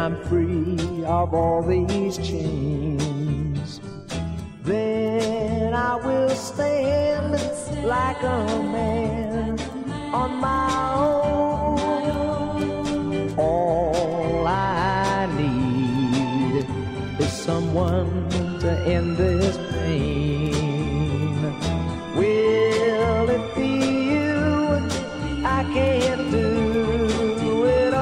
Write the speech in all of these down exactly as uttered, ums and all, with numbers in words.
I'm free of all these chains, then I will stand like a man on my own. All I need is someone to end this pain. Will it be you? I can't do it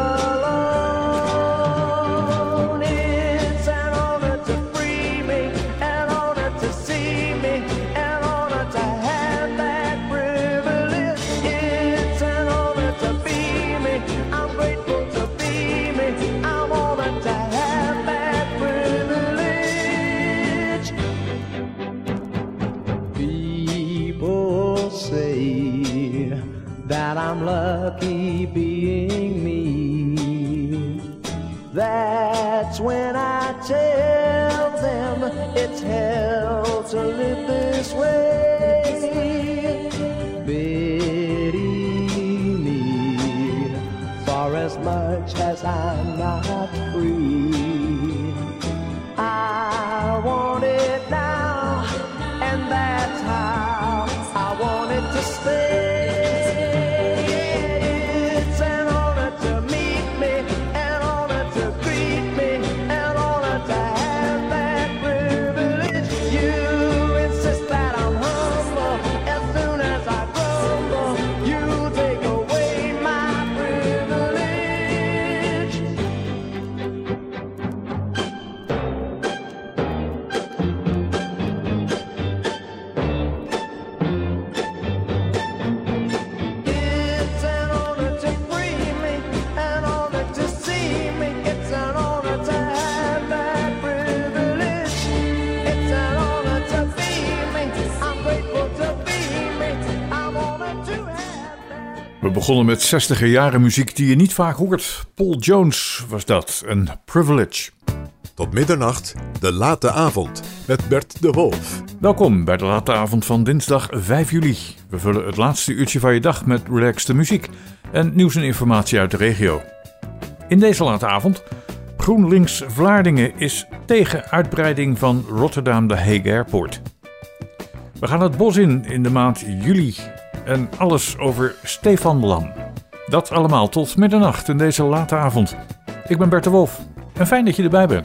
alone. It's an honor to free me, an honor to see me, an honor to have that privilege. It's an honor to be me, I'm grateful to be me, I'm honored to have that privilege. People say that I'm lucky being me. That's when I tell them it's hell to live this way. Pity me for as much as I'm not free. I want it now, and that's how I want it to stay. We begonnen met zestiger jaren muziek die je niet vaak hoort. Paul Jones was dat, een Privilege. Tot middernacht, de late avond, met Bert de Wolf. Welkom bij de late avond van dinsdag vijf juli. We vullen het laatste uurtje van je dag met relaxte muziek en nieuws en informatie uit de regio. In deze late avond, GroenLinks Vlaardingen is tegen uitbreiding van Rotterdam de Hague Airport. We gaan het bos in in de maand juli en alles over Stefan Lam. Dat allemaal tot middernacht in deze late avond. Ik ben Bert de Wolf en fijn dat je erbij bent.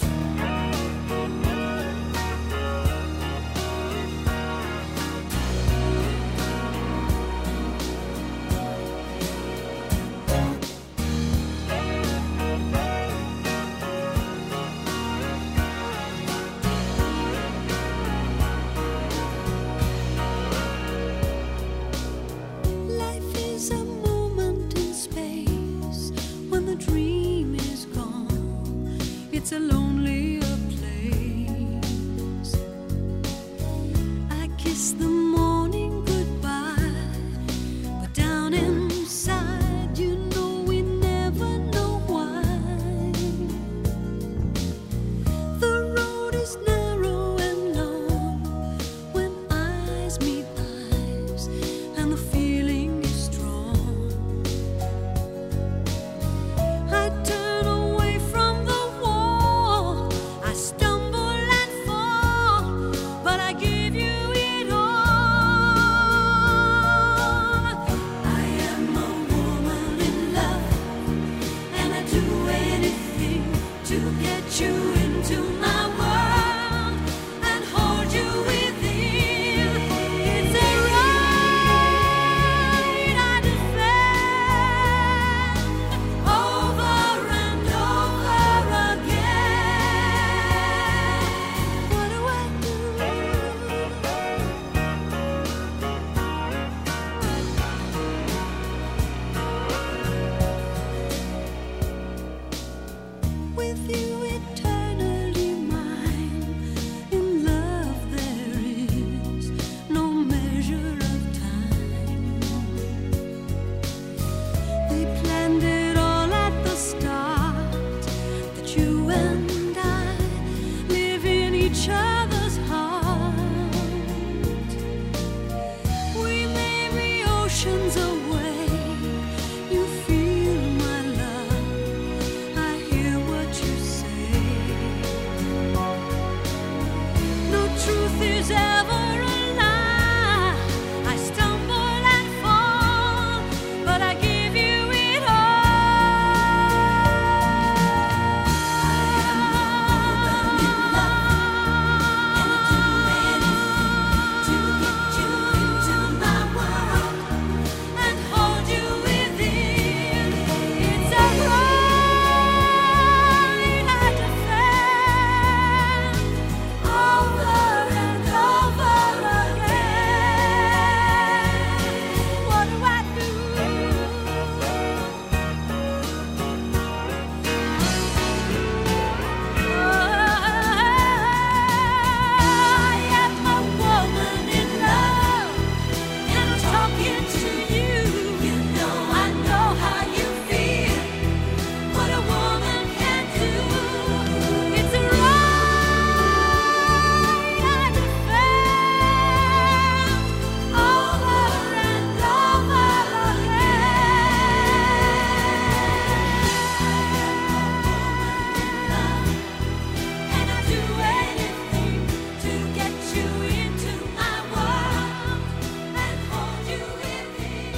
Away, you feel my love. I hear what you say.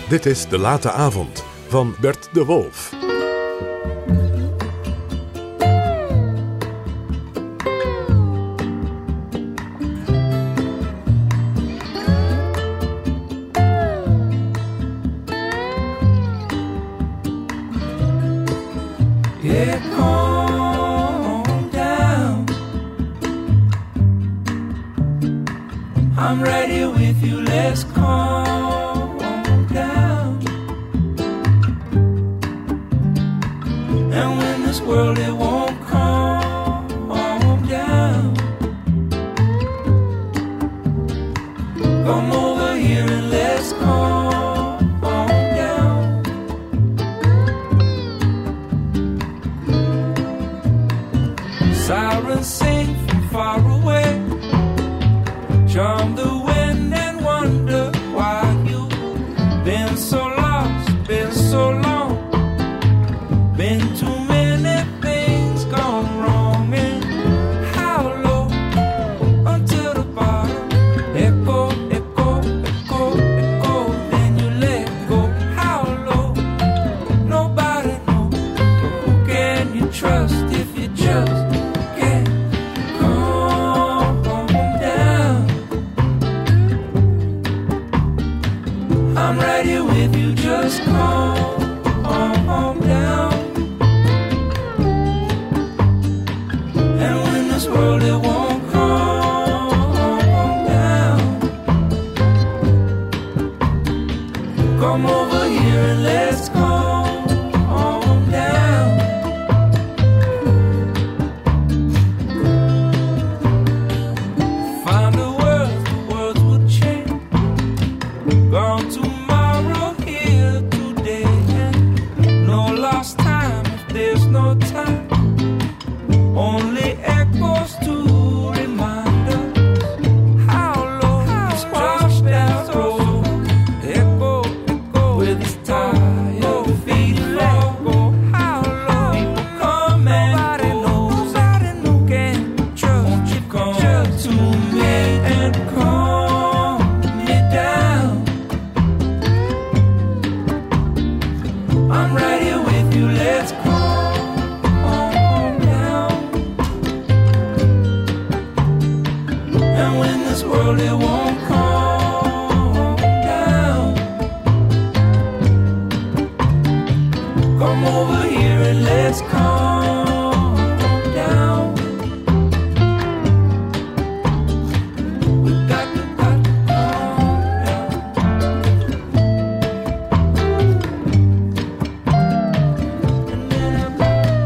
Dit is De Late Avond van Bert de Wolf. Yeah, calm down. I'm right here with you, let's calm down. And when this world, it won't calm down, come over here and let's calm down. Sirens sing from far away, charm the wind and wonder why you've been so lost, been so long, been too many things gone wrong. And how low until the bottom, echo, echo, echo, echo, then you let go. How low, nobody knows, but who can you trust if you just can't calm down? I'm right here with you, just calm down. And when this world, it won't calm down, come over here and let's calm down. Find the words, the words will change. Gone tomorrow, here today, and no lost time if there's no time. Only echoes to remind us how low this washed out road. Echo, echo, with its tired feet let go. How low people come and nobody knows, nobody knows. Can trust, won't you come just to me and calm me down? I'm right here with you, let's calm down. And when this world, it won't calm down, come over here and let's calm down. We got to, got to calm down. And then I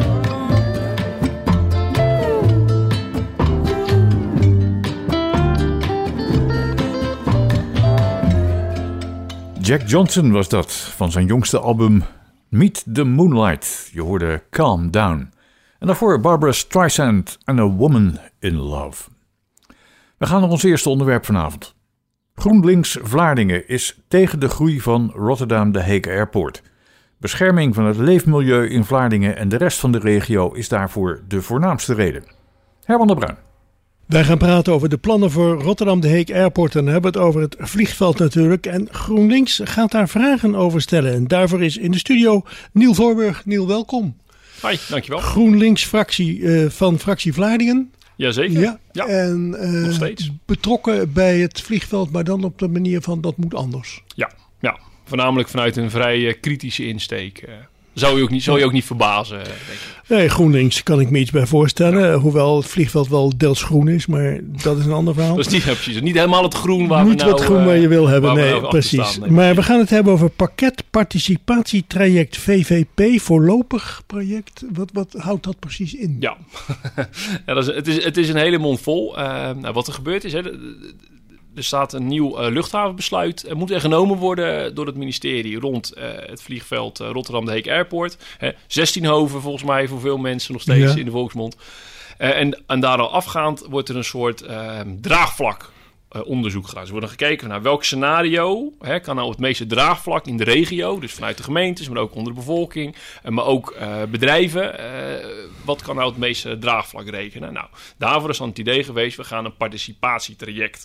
Jack Johnson was dat, van zijn jongste album Meet the Moonlight. Je hoorde Calm Down. En daarvoor Barbra Streisand en A Woman in Love. We gaan naar ons eerste onderwerp vanavond. GroenLinks Vlaardingen is tegen de groei van Rotterdam de Hague Airport. Bescherming van het leefmilieu in Vlaardingen en de rest van de regio is daarvoor de voornaamste reden. Herman de Bruin. Wij gaan praten over de plannen voor Rotterdam de Hague Airport en hebben het over het vliegveld natuurlijk. En GroenLinks gaat daar vragen over stellen. En daarvoor is in de studio Niel Voorburg. Niel, welkom. Hoi, dankjewel. GroenLinks fractie uh, van fractie Vlaardingen. Jazeker. Ja, ja. En uh, nog steeds. Betrokken bij het vliegveld, maar dan op de manier van dat moet anders. Ja, ja. Voornamelijk vanuit een vrij uh, kritische insteek. Uh, zou je ook niet, zou je ook niet verbazen, denk ik. Nee, GroenLinks kan ik me iets bij voorstellen. Ja. Hoewel het vliegveld wel deels groen is, maar dat is een ander verhaal. Dat is niet, ja, precies, niet helemaal het groen waar niet we nou... Niet wat groen waar je wil hebben, nee, nou precies. Staan, nee. Maar we gaan het hebben over pakket participatietraject V V P, voorlopig project. Wat, wat houdt dat precies in? Ja, ja dat is, het, is, het is een hele mond vol. Uh, nou, wat er gebeurd is... Hè, de, de, Er staat een nieuw uh, luchthavenbesluit. Er moet er genomen worden door het ministerie rond uh, het vliegveld uh, Rotterdam de Hague Airport. Hè, zestien hoven volgens mij voor veel mensen nog steeds ja. in de volksmond. Uh, en, en daar al afgaand wordt er een soort uh, draagvlak uh, onderzoek gedaan. Dus er wordt gekeken naar welk scenario hè, kan nou het meeste draagvlak in de regio. Dus vanuit de gemeentes, maar ook onder de bevolking. Uh, maar ook uh, bedrijven. Uh, wat kan nou het meeste draagvlak rekenen? Nou, daarvoor is dan het idee geweest. We gaan een participatietraject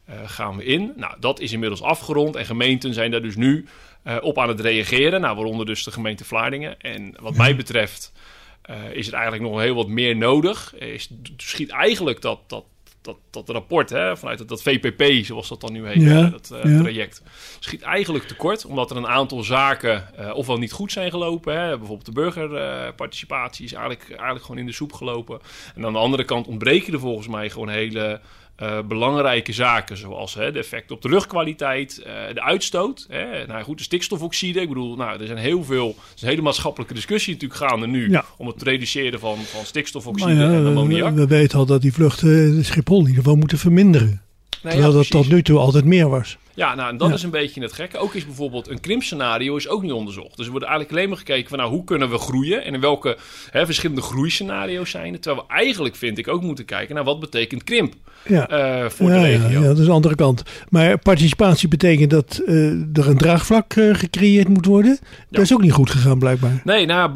uh, gaan we in. Nou, dat is inmiddels afgerond en gemeenten zijn daar dus nu uh, op aan het reageren. Nou, waaronder dus de gemeente Vlaardingen. En wat mij betreft uh, is er eigenlijk nog heel wat meer nodig. Er is, schiet eigenlijk dat... dat Dat, dat rapport hè, vanuit dat, dat V P P, zoals dat dan nu heet, ja, hè, dat uh, ja. traject, schiet eigenlijk tekort. Omdat er een aantal zaken uh, ofwel niet goed zijn gelopen. Hè, bijvoorbeeld de burgerparticipatie uh, is eigenlijk, eigenlijk gewoon in de soep gelopen. En aan de andere kant ontbreken er volgens mij gewoon hele uh, belangrijke zaken. Zoals hè, de effecten op de luchtkwaliteit, uh, de uitstoot. Hè, nou goed, de stikstofoxide. Ik bedoel, nou, er zijn heel veel, er is een hele maatschappelijke discussie natuurlijk gaande nu. Ja. Om het reduceren van, van stikstofoxide Maar ja, en ammoniak. we, we weten al dat die vluchten de Schiphol in ieder geval moeten verminderen. Nee, Terwijl ja, dat tot precies. nu toe altijd meer was. Ja, nou, en dat Ja. is een beetje het gekke. Ook is bijvoorbeeld een krimpscenario is ook niet onderzocht. Dus er wordt eigenlijk alleen maar gekeken van nou, hoe kunnen we groeien en in welke hè, verschillende groeiscenario's zijn er. Terwijl we eigenlijk, vind ik, ook moeten kijken naar wat betekent krimp Ja. uh, voor ja, de ja, regio. ja, dat is de andere kant. Maar participatie betekent dat uh, er een draagvlak uh, gecreëerd moet worden. Dat is ook niet goed gegaan blijkbaar. Nee, nou ja,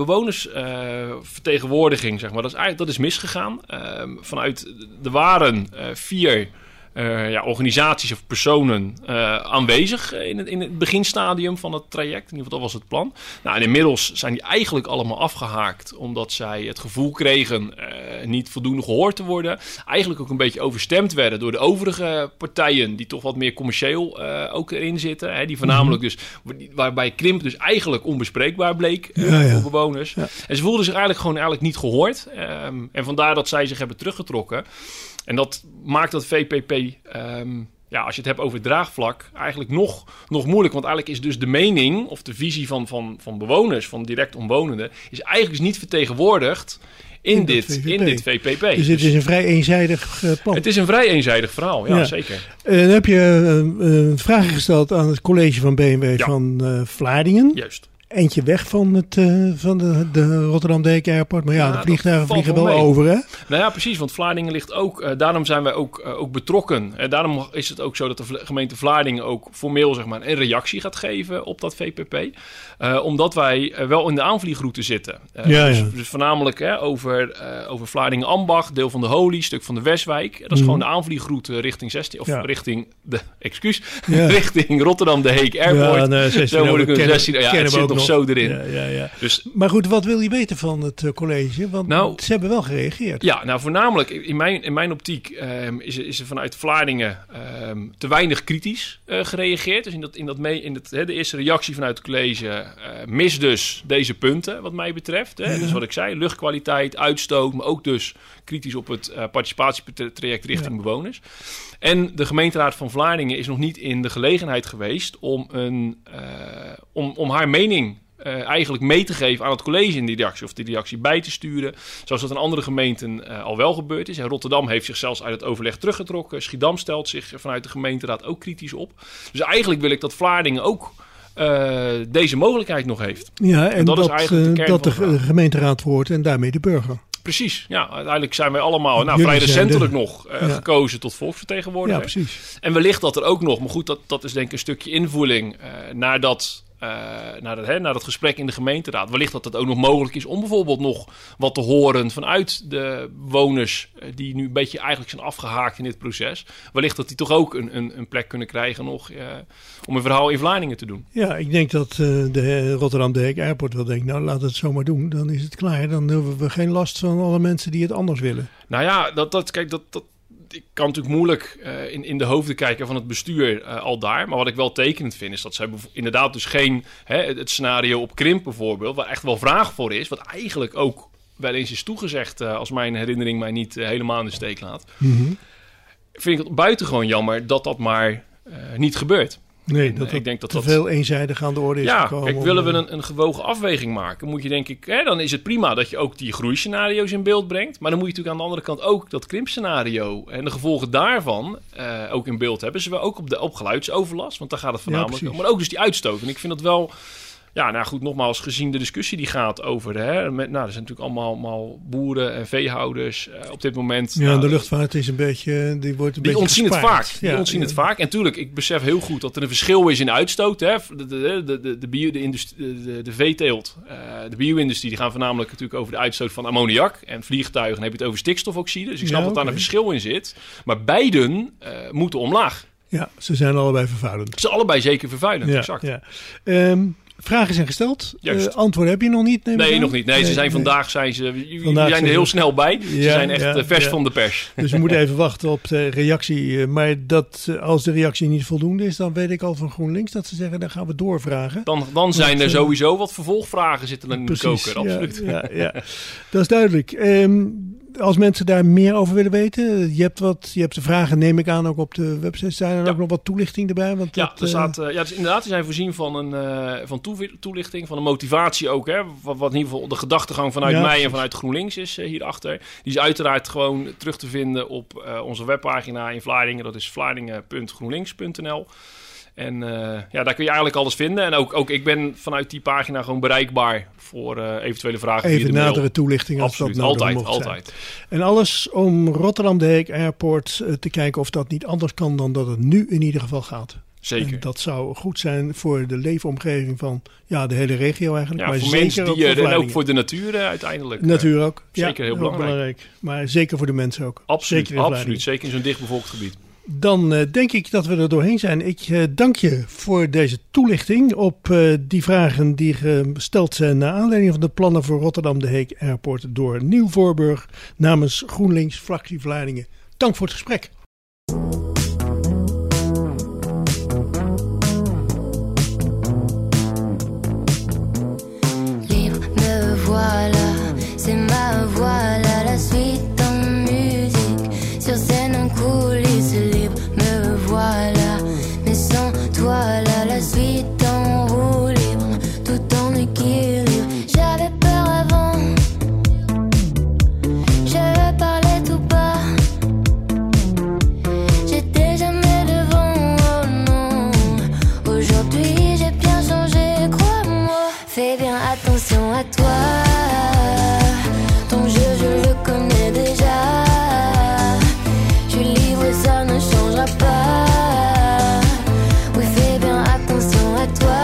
bewonersvertegenwoordiging, zeg maar, dat is eigenlijk dat is misgegaan. Uh, vanuit, er waren uh, vier uh, ja, organisaties of personen uh, aanwezig in het, in het beginstadium van het traject. In ieder geval, dat was het plan. Nou, en inmiddels zijn die eigenlijk allemaal afgehaakt, omdat zij het gevoel kregen uh, niet voldoende gehoord te worden. Eigenlijk ook een beetje overstemd werden door de overige partijen, die toch wat meer commercieel uh, ook erin zitten. Hè, die voornamelijk dus, waarbij krimp dus eigenlijk onbespreekbaar bleek uh, Ja, ja. voor bewoners. Ja. En ze voelden zich eigenlijk gewoon eigenlijk niet gehoord. Um, en vandaar dat zij zich hebben teruggetrokken. En dat maakt dat V P P, um, ja, als je het hebt over het draagvlak, eigenlijk nog, nog moeilijk. Want eigenlijk is dus de mening of de visie van, van, van bewoners, van direct omwonenden, is eigenlijk dus niet vertegenwoordigd in, In dat dit, V P P. in dit V P P. Dus dit is een vrij eenzijdig uh, plan. Het is een vrij eenzijdig verhaal, ja, Ja. zeker. Uh, dan heb je uh, uh, vragen gesteld aan het college van B M W Ja. van uh, Vlaardingen. Juist. Eentje weg van, het, uh, van de, de Rotterdam de Heek Airport. Maar ja, Ja, de vliegtuigen dat valt vliegen wel wel mee. over, hè? Nou ja, precies, want Vlaardingen ligt ook, uh, daarom zijn wij ook, uh, ook betrokken. En daarom is het ook zo dat de vla- gemeente Vlaardingen ook formeel zeg maar, een reactie gaat geven op dat V P P. Uh, omdat wij uh, wel in de aanvliegroute zitten. Uh, Ja, dus, ja. dus voornamelijk hè, over, uh, over Vlaardingen-Ambacht, deel van de Holy, stuk van de Westwijk. Dat is Mhm. gewoon de aanvliegroute richting zestien, of Ja. richting de, excuus, Ja. richting Rotterdam de Heek Airport. Ja, nee, zestien, Zo moet ik een kennen- zestien, ja, kennen het we zit ook nog nog. zo erin. Ja, ja, ja. Dus Maar goed, wat wil je weten van het uh, college? Want Nou, ze hebben wel gereageerd. ja, nou voornamelijk in mijn, in mijn optiek um, is, er- is er vanuit Vlaardingen um, te weinig kritisch uh, gereageerd. Dus in, dat, in, dat mee, in dat, hè, de eerste reactie vanuit het college uh, mis dus deze punten wat mij betreft. Hè. Ja. Dus wat ik zei, luchtkwaliteit, uitstoot, maar ook dus kritisch op het uh, participatietraject richting Ja. bewoners. En de gemeenteraad van Vlaardingen is nog niet in de gelegenheid geweest om, een, uh, om, om haar mening Uh, eigenlijk mee te geven aan het college in die reactie. Of die reactie bij te sturen. Zoals dat in andere gemeenten uh, al wel gebeurd is. En Rotterdam heeft zich zelfs uit het overleg teruggetrokken. Schiedam stelt zich vanuit de gemeenteraad ook kritisch op. Dus eigenlijk wil ik dat Vlaardingen ook uh, deze mogelijkheid nog heeft. Ja, en dat dat, is eigenlijk de uh, kern dat de van de vraag. ge- gemeenteraad wordt en daarmee de burger. Precies, ja. Uiteindelijk zijn wij allemaal nou, Jullie vrij zijn recentelijk de- nog uh, ja. gekozen tot Ja, volksvertegenwoordiger. precies. En wellicht dat er ook nog, maar goed, dat, dat is denk ik een stukje invoeling uh, naar dat... Uh, naar, dat, hè, naar dat gesprek in de gemeenteraad. Wellicht dat het ook nog mogelijk is om bijvoorbeeld nog wat te horen vanuit de bewoners uh, die nu een beetje eigenlijk zijn afgehaakt in dit proces. Wellicht dat die toch ook een, een, een plek kunnen krijgen nog uh, om een verhaal in Vlaardingen te doen. Ja, ik denk dat uh, de Rotterdam de Heek Airport wel denkt, nou laat het zomaar doen. Dan is het klaar. Dan hebben we geen last van alle mensen die het anders willen. Nou ja, dat, dat, kijk, dat, dat, ik kan natuurlijk moeilijk uh, in, in de hoofden kijken van het bestuur uh, al daar. Maar wat ik wel tekenend vind is dat zij bev- inderdaad dus geen... Hè, het, het scenario op krimp bijvoorbeeld, waar echt wel vraag voor is. Wat eigenlijk ook wel eens is toegezegd, uh, als mijn herinnering mij niet uh, helemaal in de steek laat. Mm-hmm. Vind ik het buitengewoon jammer dat dat maar uh, niet gebeurt. Nee, En, dat uh, het ik denk dat te dat... veel eenzijdig aan de orde is Ja, gekomen. kijk, om, willen we uh, een, een gewogen afweging maken, moet je denk ik... Hè, dan is het prima dat je ook die groeiscenario's in beeld brengt. Maar dan moet je natuurlijk aan de andere kant ook dat krimpscenario en de gevolgen daarvan uh, ook in beeld hebben. Zowel ook op, de, op geluidsoverlast, want daar gaat het voornamelijk precies. om. Maar ook dus die uitstoot. En ik vind dat wel... Ja, nou goed, nogmaals, gezien de discussie die gaat over... Hè, met, nou, er zijn natuurlijk allemaal, allemaal boeren en veehouders uh, op dit moment. Ja, nou, de luchtvaart is een beetje... Die wordt een Die beetje ontzien het gespaard. vaak. Die Ja, ontzien ja. het vaak. En tuurlijk, ik besef heel goed dat er een verschil is in de uitstoot. Hè. De, de, de, de, de, bio, de, industrie, de, de veeteelt, uh, de bio-industrie, die gaan voornamelijk natuurlijk over de uitstoot van ammoniak. En vliegtuigen heb je het over stikstofoxide. Dus ik snap Ja, dat daar oké. een verschil in zit. Maar beiden uh, moeten omlaag. Ja, ze zijn allebei vervuilend. Ze zijn allebei zeker vervuilend, Ja, exact. ja. Um, vragen zijn gesteld. Juist. Uh, antwoorden heb je nog niet? Nee, aan? nog niet. Nee, nee ze zijn nee. vandaag zijn ze, jullie Vandaag zijn er heel ze... snel bij. Ze ja, zijn echt ja, vers ja. van de pers. Dus we moeten even wachten op de reactie. Maar dat, als de reactie niet voldoende is, dan weet ik al van GroenLinks dat ze zeggen, dan gaan we doorvragen. Dan, dan zijn Want, er uh, sowieso wat vervolgvragen zitten in de koker, absoluut. Ja, ja, ja. Dat is duidelijk. Um, als mensen daar meer over willen weten, je hebt, wat, je hebt de vragen, neem ik aan, ook op de website. Zijn er ja. ook nog wat toelichting erbij? Want ja, dat, er staat, uh, ja, dus inderdaad, die zijn voorzien van een uh, van toelichting, van een motivatie ook. Hè, wat, wat in ieder geval de gedachtegang vanuit ja, mij precies. en vanuit GroenLinks is uh, hierachter. Die is uiteraard gewoon terug te vinden op uh, onze webpagina in Vlaardingen. Dat is vlaardingen punt groenlinks punt n l. En uh, ja, daar kun je eigenlijk alles vinden. En ook, ook ik ben vanuit die pagina gewoon bereikbaar voor uh, eventuele vragen. Even via de nadere mail. toelichting als Absoluut, dat nodig altijd, mocht zijn. altijd. En alles om Rotterdam de Heek Airport uh, te kijken of dat niet anders kan dan dat het nu in ieder geval gaat. Zeker. En dat zou goed zijn voor de leefomgeving van ja, de hele regio eigenlijk. Ja, maar voor zeker mensen ook die voor er en ook Vlaardingen. voor de natuur uh, uiteindelijk. Natuur ook. Zeker ja, heel belangrijk. belangrijk. Maar zeker voor de mensen ook. Absoluut, zeker in absoluut. Vlaardingen. Zeker in zo'n dichtbevolkt gebied. Dan uh, denk ik dat we er doorheen zijn. Ik uh, dank je voor deze toelichting op uh, die vragen die gesteld zijn naar aanleiding van de plannen voor Rotterdam de Heek Airport door Niel Voorburg namens GroenLinks fractie Vlaardingen. Dank voor het gesprek. Libre, me voilà, c'est ma voilà, la suite en musique, sur scène en coulisses. Libre, me voilà, mais sans toi là, la suite en roue libre, tout en équilibre. J'avais peur avant, je parlais tout bas, j'étais jamais devant, oh non. Aujourd'hui j'ai bien changé, crois-moi, fais bien attention à toi. Ton jeu je le connais déjà, je suis libre, ça ne changera pas. Oui, fais bien attention à toi.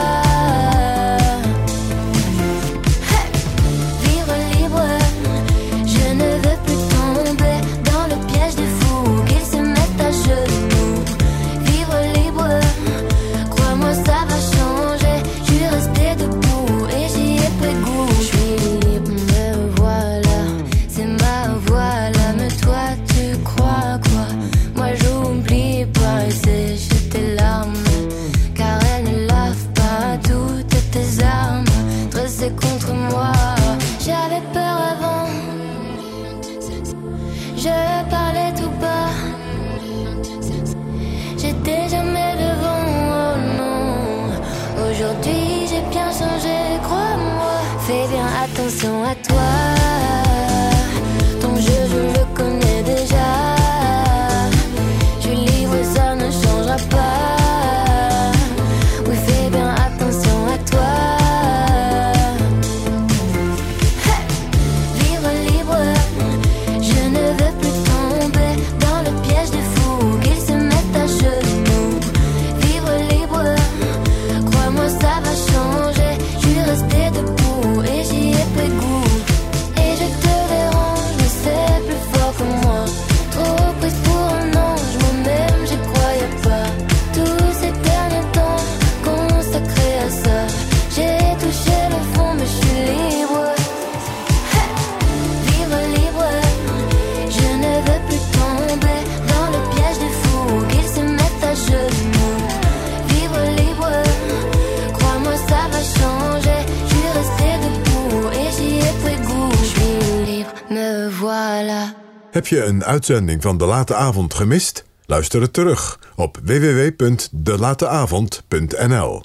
Hey! Vivre libre, je ne veux plus tomber dans le piège des fous qu'ils se mettent à genoux. Vivre libre, crois-moi ça va changer. Je suis restée debout et j'y ai pris goût. Je suis libre, me voilà, c'est ma voilà. Mais toi tu crois quoi? Moi j'oublie pas et c'est jeter larmes, car elles ne lavent pas toutes tes armes dressées contre moi. J'avais peur avant, je parlais tout bas, j'étais jamais devant, oh non. Aujourd'hui j'ai bien changé, crois-moi, fais bien attention à toi. Ton jeu je le connais déjà, je suis libre, ça ne changera pas. Oui, fais bien attention à toi. Hey! Vivre libre, je ne veux plus tomber dans le piège des fous qu'ils se mettent à genoux. Vivre libre, crois-moi ça va changer. Je suis restée debout et j'y ai pris goût. Et je te dérange, mais c'est plus fort que moi. Trop prise pour un ange, moi-même j'y croyais pas. Tous ces derniers temps consacrés à ça, j'ai touché le fond mais je suis libre. Hey! Vivre libre, je ne veux plus tomber dans le piège des fous qu'ils se mettent à genoux. Vivre libre, crois-moi ça va changer. Je suis restée debout et j'y ai pris goût. Je suis libre, me voilà. Heb je een uitzending van De Late Avond gemist? Luister het terug op w w w punt de late avond punt n l.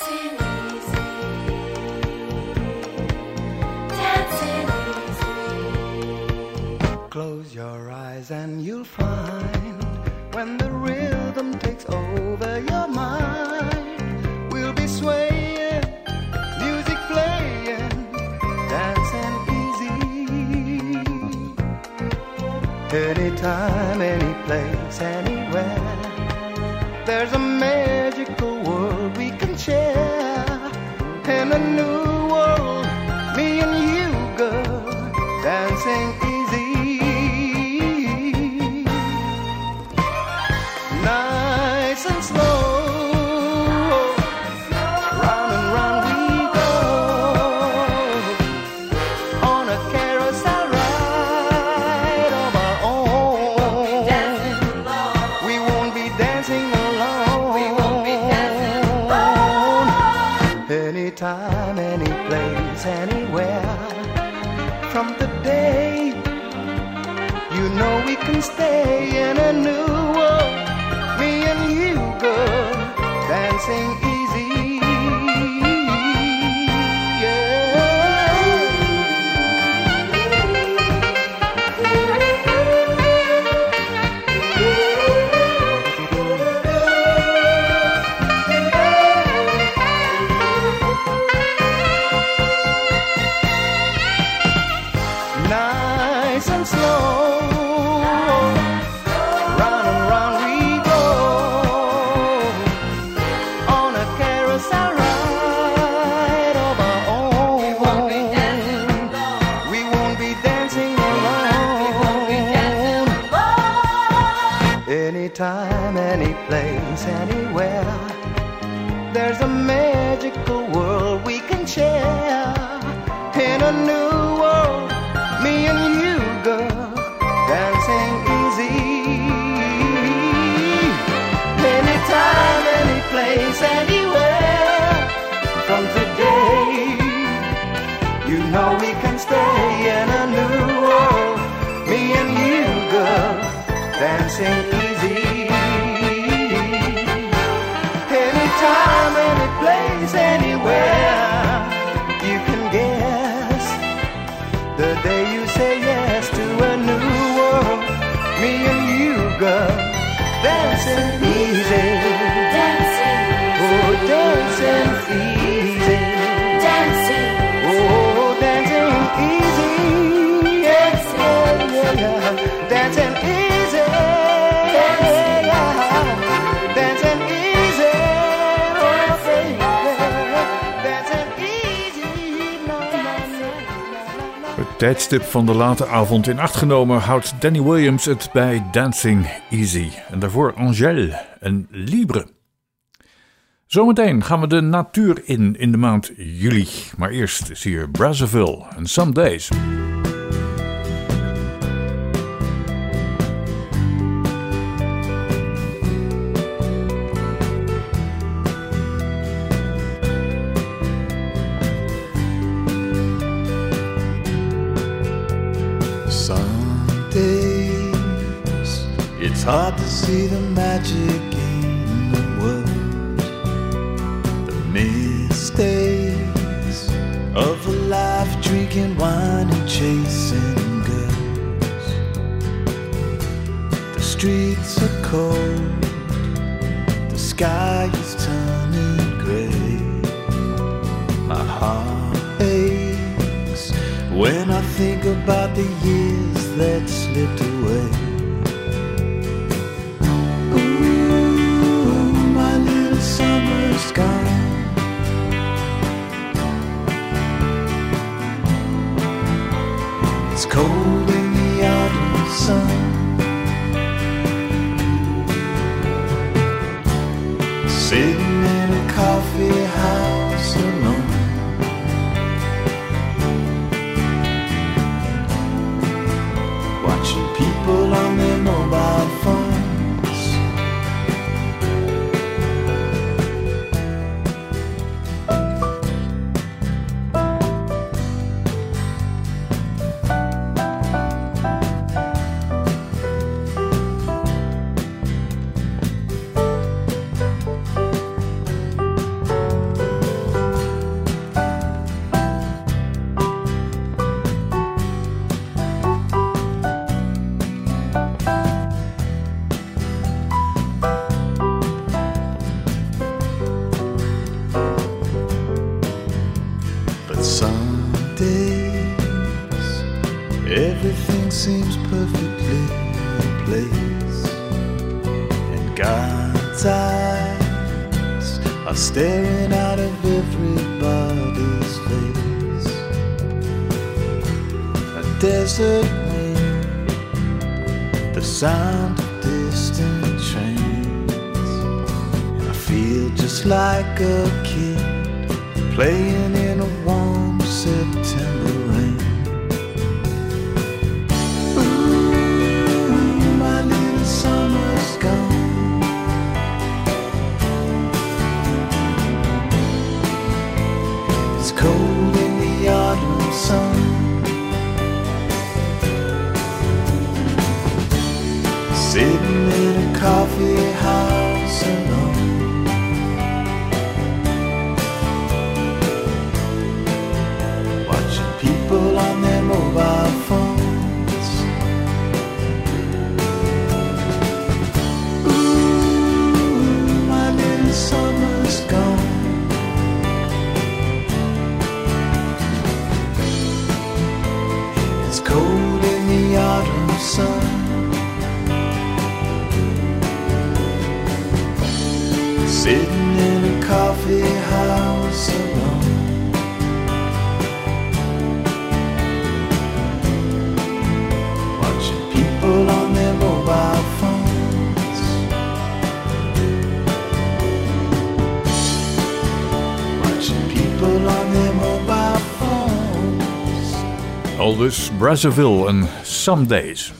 Close your eyes and you'll find when the rhythm takes over your mind, we'll be swaying, music playing, dancing easy. Anytime, any place, anywhere, there's a magical world we can share. In a new world, me and you, girl, dancing easy. Nice and anytime, any place, anywhere. From today, you know we can stay in a new world. Me and you, girl, dancing easy. Anytime, any place, anywhere. There's a magical world we can share. In a new world, me and you, girl, dancing easy. Anytime, any place, anywhere. From today, you know we can stay in a new world. Me and you, girl, dancing easy. Anytime, any place, anywhere. You can guess the day you say yes to a new world. Me and you, girl, dancing easy. Dancing, oh, dancing easy. dancing, Oh, dancing easy. Yeah, yeah, yeah, yeah. Dancing easy. Dancing easy, oh baby, dancing easy, na na na na. Het tijdstip van de late avond in acht genomen houdt Danny Williams het bij Dancing Easy. En daarvoor Angèle en Libre. Zometeen gaan we de natuur in in de maand juli. Maar eerst is hier Brazzaville en Some Days. It's hard to see the magic in the world. The mistakes of a life drinking wine and chasing girls. The streets are cold, the sky is turning grey. My heart aches when I think about the years that slipped away. Summer's gone. It's cold in the autumn sun. Sitting in a coffee house alone. Watching people on their mobile phones. Everything seems perfectly in place, and God's eyes are staring out of everybody's face. A desert wind, the sound of distant trains, and I feel just like a kid playing in a warm September rain. Summer's gone. It's cold in the autumn sun. Sitting in a coffee house alone. Watching people on their mobile phones. Ooh, my little summer's gone. It's cold in the autumn sun. Sitting in a coffee house alone. Watching people on their mobile phones. Watching people on their mobile phones. Aldus Brazzaville en Some Days.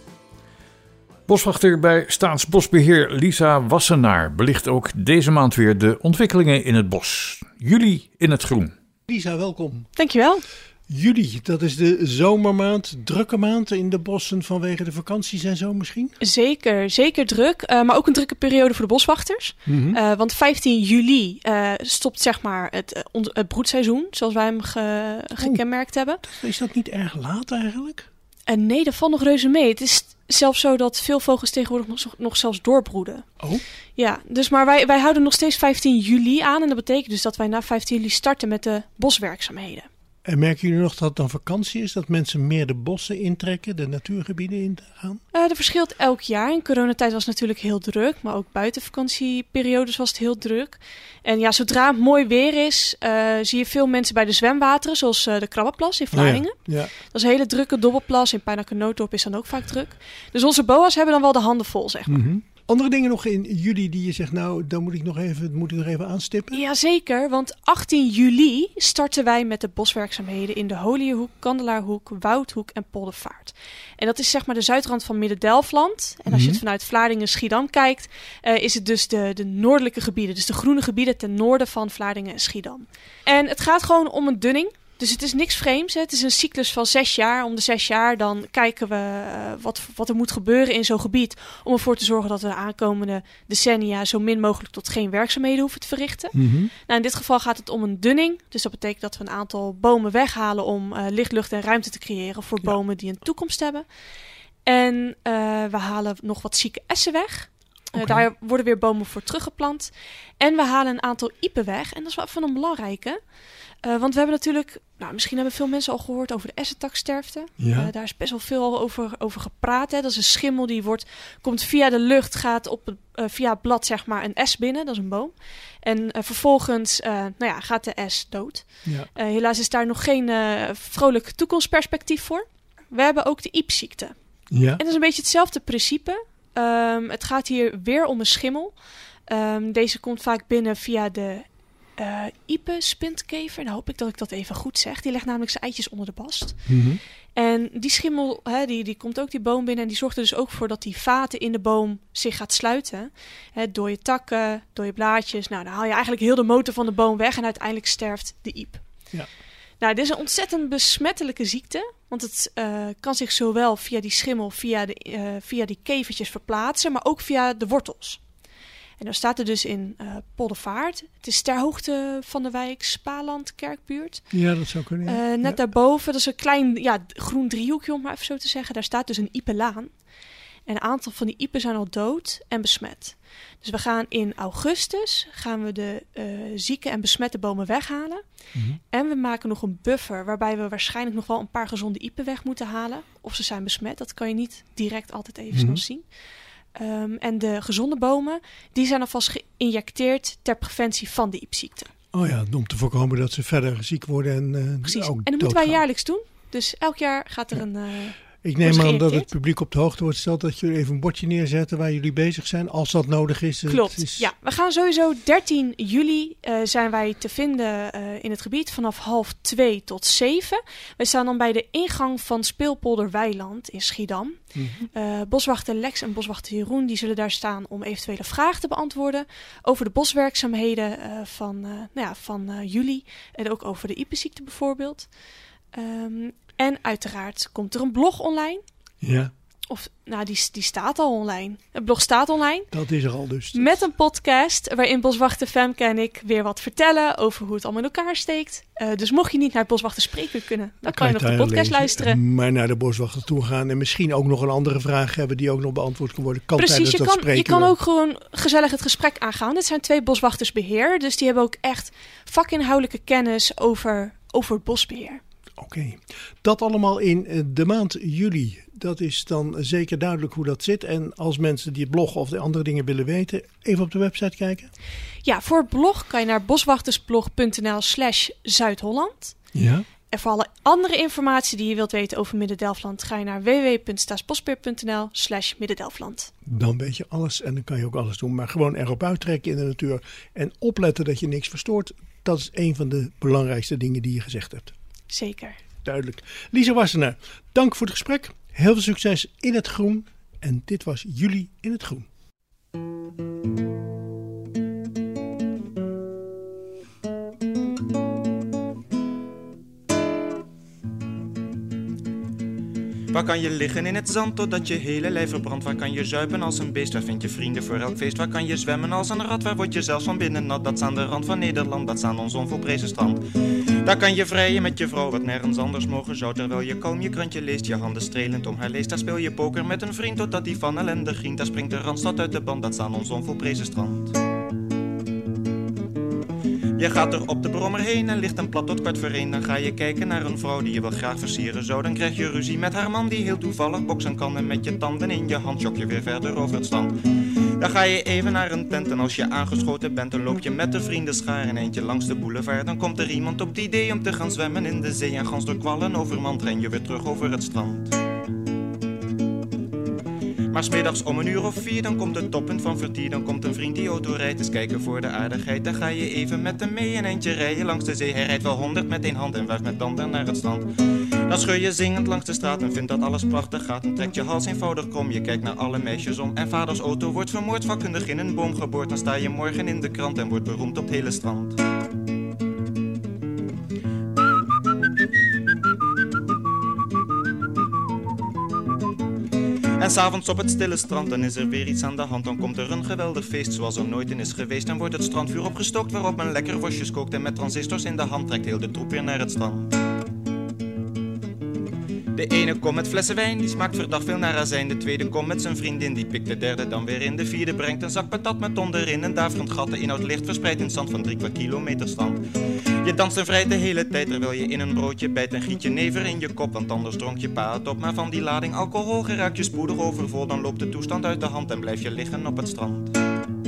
Boswachter bij Staatsbosbeheer Lisa Wassenaar belicht ook deze maand weer de ontwikkelingen in het bos. Juli in het groen. Lisa, welkom. Dankjewel. Juli, dat is de zomermaand, drukke maand in de bossen vanwege de vakanties en zo misschien? Zeker, zeker druk. Uh, maar ook een drukke periode voor de boswachters. Mm-hmm. Uh, want vijftien juli uh, stopt zeg maar het, uh, on- het broedseizoen, zoals wij hem ge- gekenmerkt hebben. Is dat niet erg laat eigenlijk? En nee, dat valt nog reuze mee. Het is zelfs zo dat veel vogels tegenwoordig nog, nog zelfs doorbroeden. Oh. Ja, dus maar wij, wij houden nog steeds vijftien juli aan. En dat betekent dus dat wij na vijftien juli starten met de boswerkzaamheden. En merken jullie nog dat het dan vakantie is? Dat mensen meer de bossen intrekken, de natuurgebieden ingaan? Uh, dat verschilt elk jaar. In coronatijd was het natuurlijk heel druk. Maar ook buiten vakantieperiodes was het heel druk. En ja, zodra het mooi weer is, uh, zie je veel mensen bij de zwemwateren. Zoals uh, de Krabbenplas in Vlaardingen. Oh ja. Ja. Dat is een hele drukke dobbelplas. In Pijnacker-Nootdorp is dan ook vaak druk. Dus onze boa's hebben dan wel de handen vol, zeg maar. Mm-hmm. Andere dingen nog in juli die je zegt, nou, dan moet ik nog even, moet ik nog even aanstippen? Jazeker, want achttien juli starten wij met de boswerkzaamheden in de Holierhoek, Kandelaarhoek, Woudhoek en Poldervaart. En dat is zeg maar de zuidrand van Midden-Delfland. En als je het vanuit Vlaardingen Schiedam kijkt, uh, is het dus de, de noordelijke gebieden. Dus de groene gebieden ten noorden van Vlaardingen en Schiedam. En het gaat gewoon om een dunning. Dus het is niks vreemds. Hè. Het is een cyclus van zes jaar. Om de zes jaar dan kijken we uh, wat, wat er moet gebeuren in zo'n gebied. Om ervoor te zorgen dat we de aankomende decennia zo min mogelijk tot geen werkzaamheden hoeven te verrichten. Mm-hmm. Nou, in dit geval gaat het om een dunning. Dus dat betekent dat we een aantal bomen weghalen om uh, licht, lucht en ruimte te creëren voor Ja. bomen die een toekomst hebben. En uh, we halen nog wat zieke essen weg. Uh, Oké. Daar worden weer bomen voor teruggeplant. En we halen een aantal iepen weg. En dat is wel van een belangrijke. Uh, want we hebben natuurlijk, nou, misschien hebben veel mensen al gehoord over de essentaksterfte. Ja. Uh, daar is best wel veel over, over gepraat. Hè. Dat is een schimmel die wordt, komt via de lucht, gaat op het, uh, via het blad zeg maar een es binnen. Dat is een boom. En uh, vervolgens uh, nou ja, gaat de es dood. Ja. Uh, helaas is daar nog geen uh, vrolijk toekomstperspectief voor. We hebben ook de iepziekte. Ja. En dat is een beetje hetzelfde principe. Um, het gaat hier weer om een schimmel. Um, deze komt vaak binnen via de uh, iepenspintkever. Nou hoop ik dat ik dat even goed zeg. Die legt namelijk zijn eitjes onder de bast. Mm-hmm. En die schimmel, hè, die, die komt ook die boom binnen. En die zorgt er dus ook voor dat die vaten in de boom zich gaat sluiten. Hè, door je takken, door je blaadjes. Nou, dan haal je eigenlijk heel de motor van de boom weg. En uiteindelijk sterft de iep. Ja. Nou, dit is een ontzettend besmettelijke ziekte. Want het uh, kan zich zowel via die schimmel, via, de, uh, via die kevertjes verplaatsen, maar ook via de wortels. En dan staat er dus in uh, Poldervaart. Het is ter hoogte van de wijk Spaland, Kerkbuurt. Ja, dat zou kunnen. Ja. Uh, net Ja. daarboven, dat is een klein ja, groen driehoekje, om maar even zo te zeggen. Daar staat dus een iepenlaan. En een aantal van die iepen zijn al dood en besmet. Dus we gaan in augustus gaan we de uh, zieke en besmette bomen weghalen. Mm-hmm. En we maken nog een buffer waarbij we waarschijnlijk nog wel een paar gezonde iepen weg moeten halen. Of ze zijn besmet, dat kan je niet direct altijd even Mm-hmm. snel zien. Um, en de gezonde bomen, die zijn alvast geïnjecteerd ter preventie van de iepziekte. Oh ja, om te voorkomen dat ze verder ziek worden en uh, Precies. ook En dat moeten wij doodgaan. jaarlijks doen. Dus elk jaar gaat er een... Uh, Ik neem Wordt aan dat het geïrriteerd. publiek op de hoogte wordt gesteld dat jullie even een bordje neerzetten waar jullie bezig zijn, als dat nodig is. Het Klopt, is- ja. We gaan sowieso dertien juli uh, zijn wij te vinden uh, in het gebied vanaf half twee tot zeven. Wij staan dan bij de ingang van Speelpolder Weiland in Schiedam. Mm-hmm. Uh, boswachter Lex en boswachter Jeroen die zullen daar staan om eventuele vragen te beantwoorden over de boswerkzaamheden uh, van, uh, nou ja, van uh, juli en ook over de iepenziekte bijvoorbeeld. Um, en uiteraard komt er een blog online. Ja, Of, nou, die, die staat al online. Het blog staat online. dat is er al dus. Met een podcast waarin boswachter Femke en ik weer wat vertellen over hoe het allemaal in elkaar steekt. Uh, dus mocht je niet naar het boswachter spreekuur kunnen, dan kan je nog de daar podcast lezen. luisteren. Maar naar de boswachter toe gaan en misschien ook nog een andere vraag hebben die ook nog beantwoord kan worden. Kan Precies, tijdens je dat kan, je spreekuur. kan ook gewoon gezellig het gesprek aangaan. Dit zijn twee boswachtersbeheer, dus die hebben ook echt vakinhoudelijke kennis over, over het bosbeheer. Oké, okay. Dat allemaal in uh, de maand juli. Dat is dan zeker duidelijk hoe dat zit. En als mensen die het blog of de andere dingen willen weten, even op de website kijken. Ja, voor het blog kan je naar boswachtersblog.nl slash Zuid-Holland. Ja. En voor alle andere informatie die je wilt weten over Midden-Delfland, ga je naar w w w punt staatsbosbeheer.nl slash Midden-Delfland. Dan weet je alles en dan kan je ook alles doen. Maar gewoon erop uittrekken in de natuur en opletten dat je niks verstoort. Dat is een van de belangrijkste dingen die je gezegd hebt. Zeker. Duidelijk. Lisa Wassenaar, dank voor het gesprek. Heel veel succes in het groen. En dit was Jullie in het Groen. Waar kan je liggen in het zand totdat je hele lijf verbrandt? Waar kan je zuipen als een beest? Waar vind je vrienden voor elk feest? Waar kan je zwemmen als een rat? Waar word je zelfs van binnen nat? Dat is aan de rand van Nederland, dat is aan ons onvolprezen strand. Daar kan je vrijen met je vrouw, wat nergens anders mogen zou. Terwijl je kalm je krantje leest, je handen strelend om haar leest. Daar speel je poker met een vriend totdat die van ellende grient. Daar springt de Randstad uit de band, dat is aan ons onvolprezen strand. Je gaat er op de brommer heen en ligt een plat tot kwart voor één. Dan ga je kijken naar een vrouw die je wel graag versieren zou. Dan krijg je ruzie met haar man die heel toevallig boksen kan. En met je tanden in je hand jok je weer verder over het strand. Dan ga je even naar een tent en als je aangeschoten bent, dan loop je met de vrienden schaar een eindje langs de boulevard. Dan komt er iemand op het idee om te gaan zwemmen in de zee. En gans door kwallen overmand ren je weer terug over het strand. Maar 's middags om een uur of vier, dan komt het toppunt van vertier. Dan komt een vriend die auto rijdt, eens kijken voor de aardigheid. Dan ga je even met hem mee een eindje rijden langs de zee. Hij rijdt wel honderd met één hand en wuift met tanden naar het strand. Dan scheur je zingend langs de straat en vindt dat alles prachtig gaat. En trekt je hals eenvoudig krom, je kijkt naar alle meisjes om. En vaders auto wordt vermoord, vakkundig in een boom geboord. Dan sta je morgen in de krant en wordt beroemd op het hele strand. En s'avonds op het stille strand, dan is er weer iets aan de hand. Dan komt er een geweldig feest zoals er nooit in is geweest. Dan wordt het strandvuur opgestookt waarop men lekker worstjes kookt. En met transistors in de hand trekt heel de troep weer naar het strand. De ene komt met flessen wijn, die smaakt verdacht veel naar azijn. De tweede komt met zijn vriendin, die pikt de derde dan weer in. De vierde brengt een zak patat met onderin een daverend gat. De inhoud ligt verspreid in zand van drie kwart kilometer stand. Je danst en vrijt de hele tijd terwijl je in een broodje bijt. En giet je never in je kop, want anders dronk je pa het op. Maar van die lading alcohol geraakt je spoedig overvol. Dan loopt de toestand uit de hand en blijf je liggen op het strand.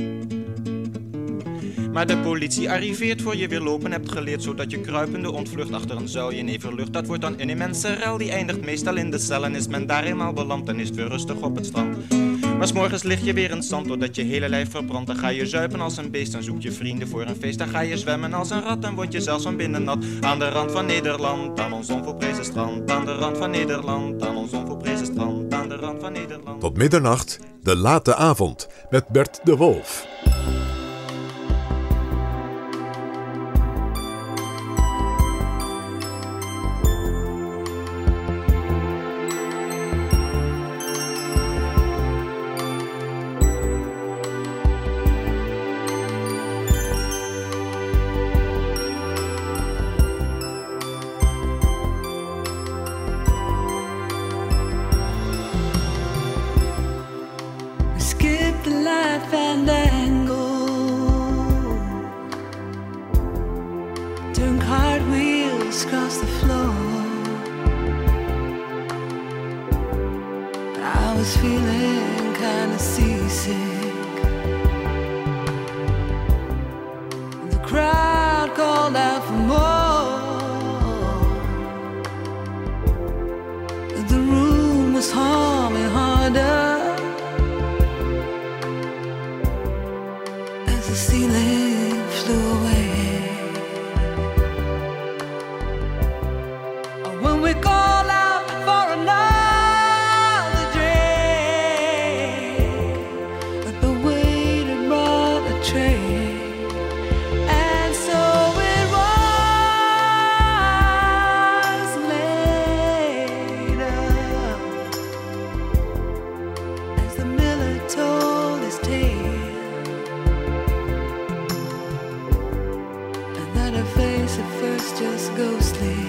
Maar de politie arriveert voor je weer lopen hebt geleerd, zodat je kruipende ontvlucht achter een zuilje neverlucht. Dat wordt dan een immense rel, die eindigt meestal in de cel. En is men daar eenmaal beland, dan is het weer rustig op het strand. Maar 's morgens lig je weer in het zand, doordat je hele lijf verbrandt. Dan ga je zuipen als een beest, dan zoek je vrienden voor een feest. Dan ga je zwemmen als een rat, dan word je zelfs van binnen nat. Aan de rand van Nederland, aan ons onvolprezen strand. Aan de rand van Nederland, aan ons onvolprezen strand. Aan de rand van Nederland. Tot middernacht, de late avond, met Bert de Wolf. Skip the life and angle, turn cartwheels across the floor. I was feeling kinda seasick. The crowd called out for more. The room flew away. When we call out for another drink, the waiter brought a tray, and so it was later as the miller told his tale, and that her face at first just ghostly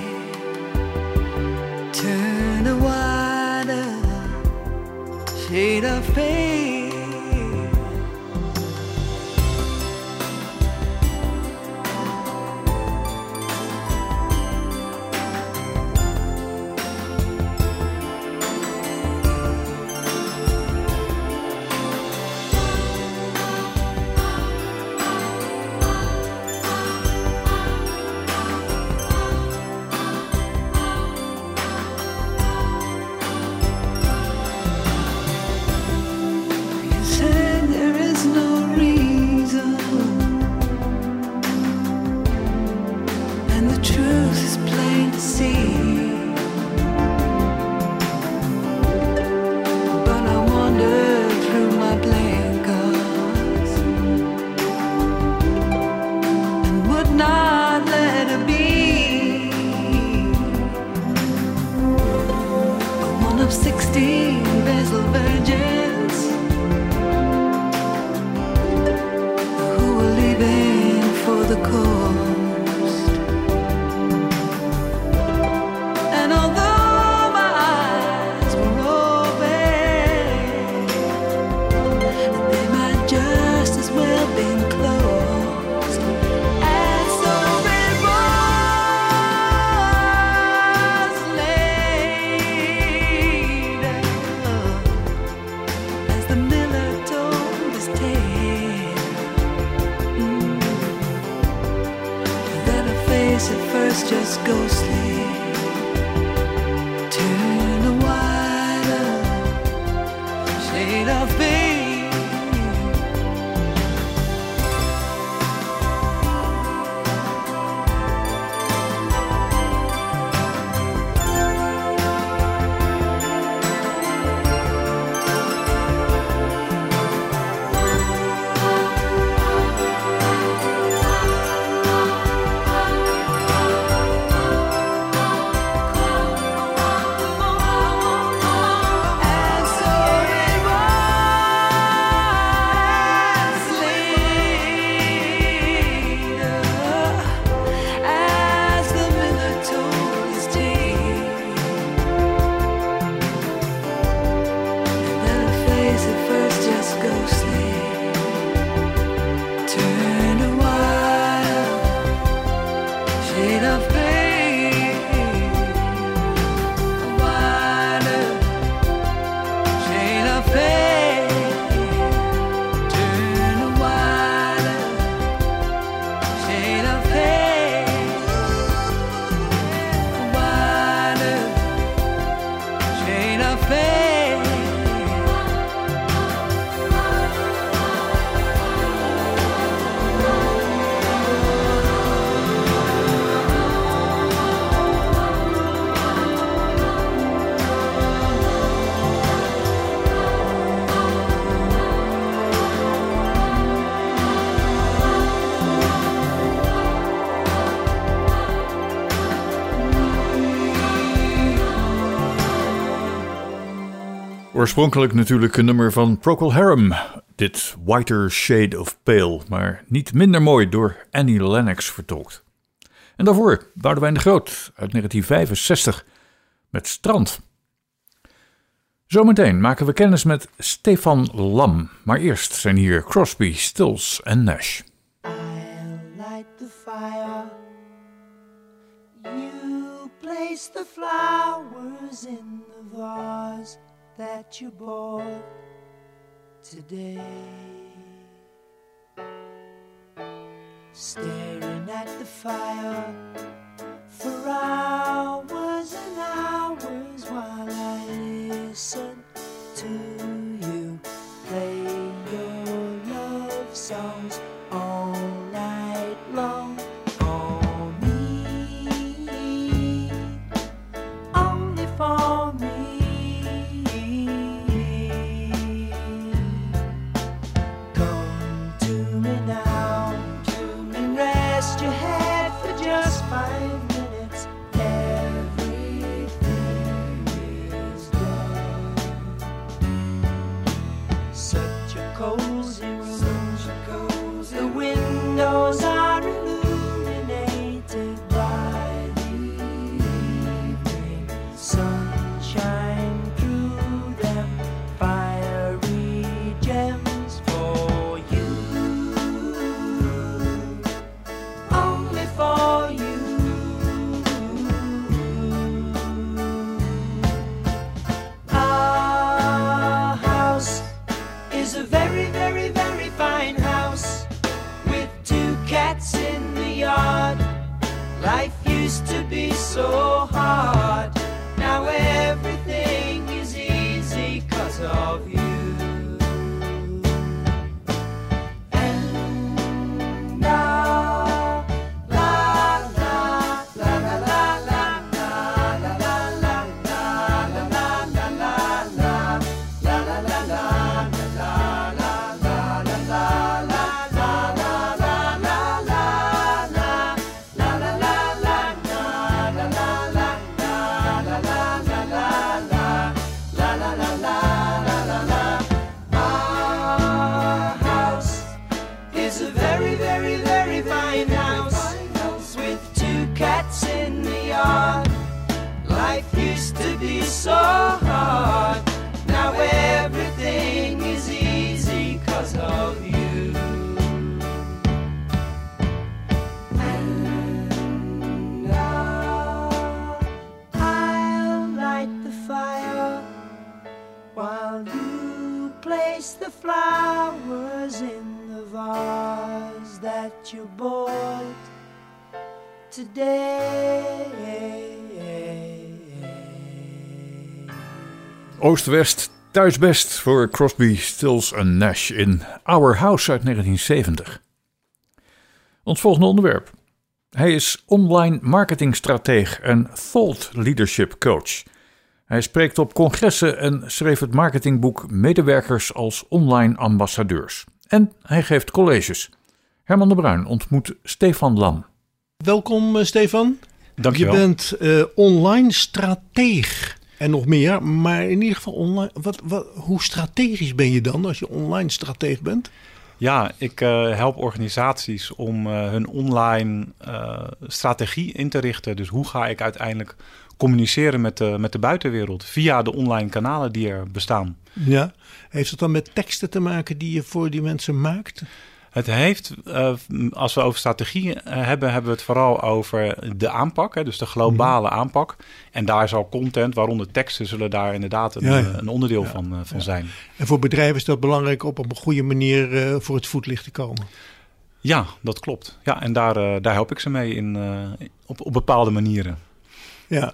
turn a wider shade of pale. Sixteen Basil virgins who were leaving for the coast, and although my eyes were open, they might just as well been closed. And so it was late as the miller told his tale, mm, that her face at first just ghostly turned a wider shade of pale. Oorspronkelijk natuurlijk een nummer van Procol Harum, dit Whiter Shade of Pale, maar niet minder mooi door Annie Lennox vertolkt. En daarvoor Boudewijn de Groot uit negentien vijfenzestig met Strand. Zometeen maken we kennis met Stefan Lam, maar eerst zijn hier Crosby, Stills en Nash. I'll light the fire. You place the flowers in the vase that you bought today. Staring at the fire for hours and hours while I listen to you play your love songs all night rest your head for just five minutes. Everything is done. Such a cozy room, the windows are illuminated by the evening sunshine through them, fiery gems for you, only for you. Our house is a very, very, very fine house with two cats in the yard. Life used to be so hard. Now everything is easy 'cause of you. And la la la la la la la la la la la la la la la la la la la Our house is a very, very, very fine house with two cats in the yard. Life used to be so hard. Now everything is easy 'cause of you. And now I'll light the fire while you place the flowers in the vase that you bought today. Oost-West, thuis best voor Crosby, Stills en Nash in Our House uit negentien zeventig. Ons volgende onderwerp. Hij is online marketingstrateeg en thought leadership coach. Hij spreekt op congressen en schreef het marketingboek Medewerkers als online ambassadeurs. En hij geeft colleges. Herman de Bruin ontmoet Stefan Lam. Welkom uh, Stefan. Dankjewel. Je bent uh, online strateeg en nog meer, maar in ieder geval online. Wat, wat, hoe strategisch ben je dan als je online strateeg bent? Ja, ik uh, help organisaties om uh, hun online uh, strategie in te richten. Dus hoe ga ik uiteindelijk communiceren met de, met de buitenwereld via de online kanalen die er bestaan. Ja, heeft het dan met teksten te maken die je voor die mensen maakt? Het heeft, uh, als we over strategie uh, hebben, hebben we het vooral over de aanpak, hè, dus de globale mm-hmm. aanpak. En daar zal content, waaronder teksten, zullen daar inderdaad een, ja, ja. een onderdeel ja, van, uh, van ja. zijn. En voor bedrijven is dat belangrijk om op een goede manier uh, voor het voetlicht te komen? Ja, dat klopt. Ja, en daar, uh, daar help ik ze mee in, uh, op, op bepaalde manieren. Ja.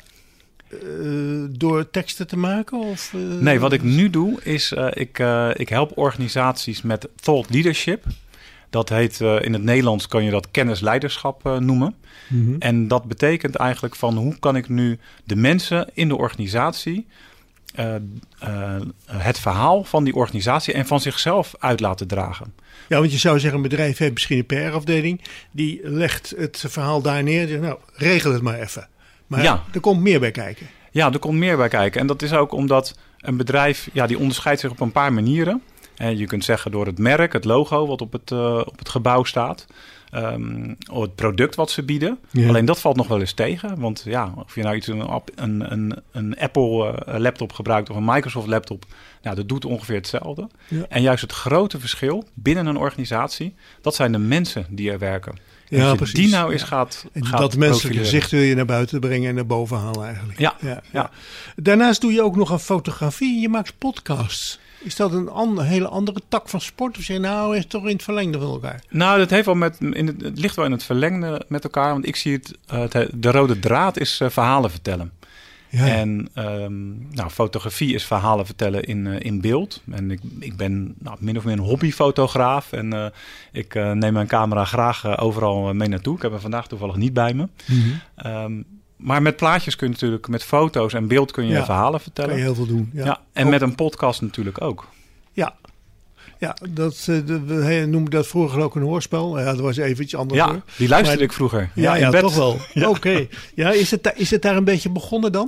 Uh, door teksten te maken? Of, uh, nee, wat ik nu doe is, uh, ik, uh, ik help organisaties met thought leadership. Dat heet, uh, in het Nederlands kan je dat kennisleiderschap uh, noemen. Mm-hmm. En dat betekent eigenlijk van hoe kan ik nu de mensen in de organisatie Uh, uh, het verhaal van die organisatie en van zichzelf uit laten dragen. Ja, want je zou zeggen, een bedrijf heeft misschien een P R-afdeling. Die legt het verhaal daar neer en zegt, nou, regel het maar even. Maar ja. er komt meer bij kijken. Ja, er komt meer bij kijken. En dat is ook omdat een bedrijf, ja, die onderscheidt zich op een paar manieren. En je kunt zeggen door het merk, het logo wat op het, uh, op het gebouw staat. Um, het product wat ze bieden. Ja. Alleen dat valt nog wel eens tegen. Want ja, of je nou iets een, een, een, een Apple uh, laptop gebruikt of een Microsoft laptop, nou, dat doet ongeveer hetzelfde. Ja. En juist het grote verschil binnen een organisatie, dat zijn de mensen die er werken. Ja, als precies. die nou eens ja. gaat, en gaat dat menselijke gezicht wil je naar buiten brengen en naar boven halen eigenlijk. Ja, ja, ja. ja. Daarnaast doe je ook nog aan fotografie. Je maakt podcasts. Is dat een ander, hele andere tak van sport? Of zeg je nou, is het toch in het verlengde van elkaar? Nou, dat heeft wel met, in het, het ligt wel in het verlengde met elkaar. Want ik zie het, uh, het de rode draad is uh, verhalen vertellen. Ja, ja. En um, nou, fotografie is verhalen vertellen in, uh, in beeld. En ik, ik ben nou, min of meer een hobbyfotograaf. En uh, ik uh, neem mijn camera graag uh, overal mee naartoe. Ik heb hem vandaag toevallig niet bij me. Mm-hmm. Um, Maar met plaatjes kun je natuurlijk, met foto's en beeld kun je ja, verhalen vertellen. Kan je heel veel doen. Ja. Ja, en ook met een podcast natuurlijk ook. Ja. Ja, dat, uh, de, we noemden dat vroeger ook een hoorspel. Ja, dat was even iets anders. Ja, hoor. die luisterde maar, ik vroeger. Ja, Ja, ja, in bed. toch wel. Ja. Oké. Okay. Ja, is, het, is het daar een beetje begonnen dan?